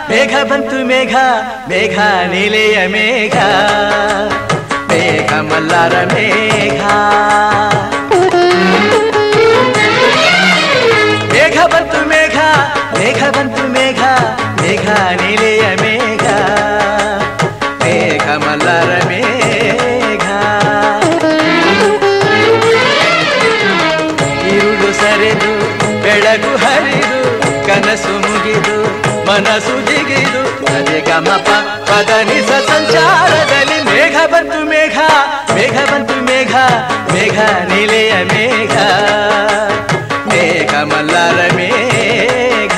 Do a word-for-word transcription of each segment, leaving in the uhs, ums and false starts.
ಮೇಘ ಬಂತು ಮೇಘ ಮೇಘ ನೀಲೆಯ ಮೇಘ ಮೇಘ ಮಲ್ಲಾರ ಮೇಘ ಮೇಘ ಬಂತು ಮೇಘ ಮೇಘ ಬಂತು ಮೇಘ ಮೇಘ ನೀಲೆಯ ಮೇಘ ಮೇಘ ಮಲ್ಲಾರ ಮೇಘ ಇರುಳು ಸರಿದು ಬೆಳಕು ಹರಿದು ಕನಸು ಮುಗಿದು ಮನಸ್ಸು ಜಿಗಿದು ಅದೇ ಗಮಪ ಪದನಿಸ ಸಂಚಾರದಲ್ಲಿ ಮೇಘ ಬಂತು ಮೇಘ ಮೇಘ ಬಂತು ಮೇಘ ಮೇಘ ನೀಲೆಯ ಮೇಘ ಮೇಘ ಮಲ್ಲಾರ ಮೇಘ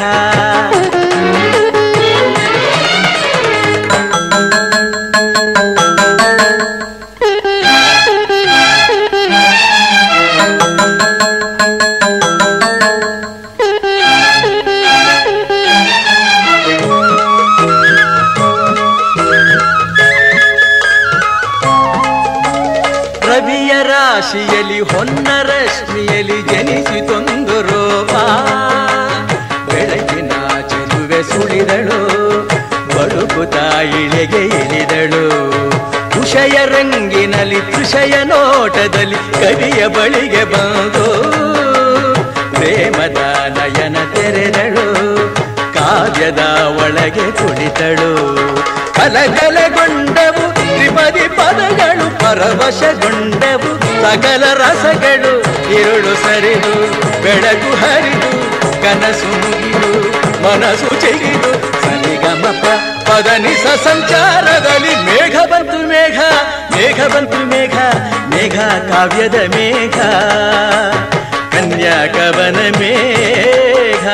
ರಾಶಿಯಲಿ ಹೊನ್ನ ರಶ್ಮಿಯಲಿ ಜನಿಸಿತೊಂದು ರೋಮ ಬೆಳಗಿನ ಚೆಲುವೆ ಸುಳಿದಳು ಬಳುಕುತ ಇಳೆಗೆ ಇಳಿದಳು ಕುಶಯ ರಂಗಿನಲ್ಲಿ ಕೃಷಯ ನೋಟದಲ್ಲಿ ಕವಿಯ ಬಳಿಗೆ ಬಂದು ಪ್ರೇಮದ ನಯನ ತೆರೆದಳು ಕಾವ್ಯದ ಒಳಗೆ ಕುಳಿತಳು ಕಲಕಲಗೊಂಡವು ತ್ರಿಪದಿ ಪದಗಳು ಪರವಶಗೊಂಡವು ಸಕಲ ರಸಗಳು ಇರುಳು ಸರಿದು ಬೆಳಕು ಹರಿದು ಕನಸು ಮುಗಿದು ಮನಸ್ಸು ಚೆಗಿದು ಸರಿಗಮಪ ಪದನಿಸ ಸಂಚಾರದಲ್ಲಿ ಮೇಘ ಬಂತು ಮೇಘ ಮೇಘ ಬಂತು ಮೇಘ ಮೇಘ ಕಾವ್ಯದ ಮೇಘ ಕನ್ಯಾ ಕವನ ಮೇಘ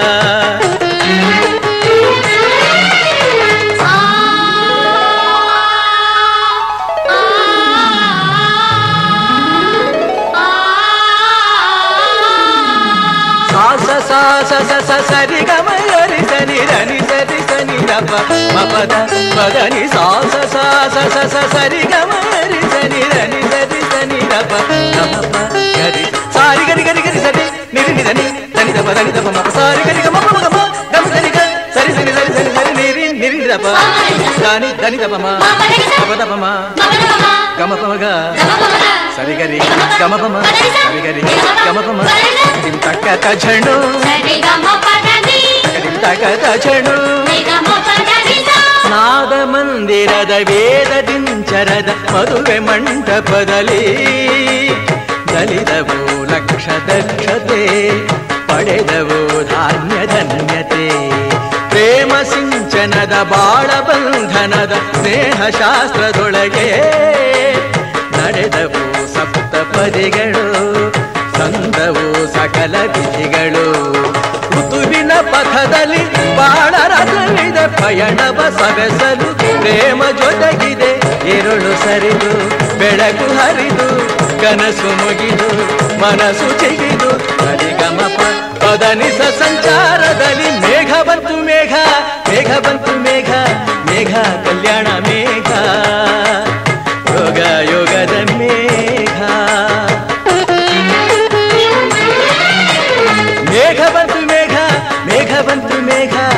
ಸ ಸ ಸ ಸರಿ ಗಮ ಗರಿ ಸನಿ ಧನಿ ಸರಿ ಸನಿ ದಪ ಮಪದ ಪದನಿ ಸಾ ಸ ಸ ಸ ಸ ಸರಿ ಗಮ ಗರಿ ಸನಿ ಧನಿ ಸರಿ ಸನಿ ದಪ ಮಪ ಗರಿ ಸಾರಿ ಗರಿ ಗರಿ ಗರಿ ಸರಿ ನಿರಿ ನಿಧನಿ ಧನಿ ದಪ ಧನಿ ದಪ ಮಪ ಸಾರಿ ಗರಿ ಗಮ ಗಮ ಗಮ ಗಮ ಸರಿ ಗ ಸರಿ ಸರಿ ಸರಿ ಸರಿ ಸರಿ ನಿರಿ ನಿರಿ ದಪ ಧನಿ ಧನಿ ದಪ ಮ ದಪ ದಪ ಮ ಗಮ ಪ ಗ ಸರಿ ಗರಿ ಗಮ ಪ ಮ ಸರಿ ಗರಿ ಗಮ ಪ ಮ ದಿಂ ತಕ್ಕ ತಜಣು ಸರಿ ಗಮ ಪದನಿ ದಿಂ ತಕ್ಕ ತಜಣು ಗಮ ಪದನಿ ನಾದ ಮಂದಿರದ ವೇದ ದಿಂಚರದ ಮದುವೆ ಮಂಟಪದಲ್ಲಿ ದಲಿದವು ಲಕ್ಷ ದಕ್ಷತೆ ಪಡೆದವು ಧಾನ್ಯ ಧನ್ಯತೆ ಪ್ರೇಮ ಸಿಂಚನದ ಬಾಳ ಬಂಧನದ ಸ್ನೇಹ ಶಾಸ್ತ್ರದೊಳಗೆ ನಡೆದವು ಸಪ್ತ ಪದಿಗಳು ಸಂದವು ಸಕಲ ವಿಧಿಗಳು ಋತುವಿನ ಪಥದಲ್ಲಿ ಬಾಳ ರಥವಿದೆ ಪಯಣವ ಸವೆಸಲು ಪ್ರೇಮ ಜೊತೆಗಿದೆ ಇರುಳು ಸರಿದು ಬೆಳಕು ಹರಿದು ಕನಸು ಮುಗಿದು ಮನಸ್ಸು ಚಿಗಿದು ಸರಿಗಮಪ ಪದನಿಸ ಸಂಚಾರದಲ್ಲಿ ಮೇಘ ಬಂತು ಮೇಘ ಮೇಘ ಬಂತು ಮೇಘ ಮೇಘ ಕಲ್ಯಾಣ ಮೇಘ ಯೋಗ ಯೋಗದ ಮೇಘ ಮೇಘ ಬಂತು ಮೇಘ ಮೇಘ ಬಂತು ಮೇಘ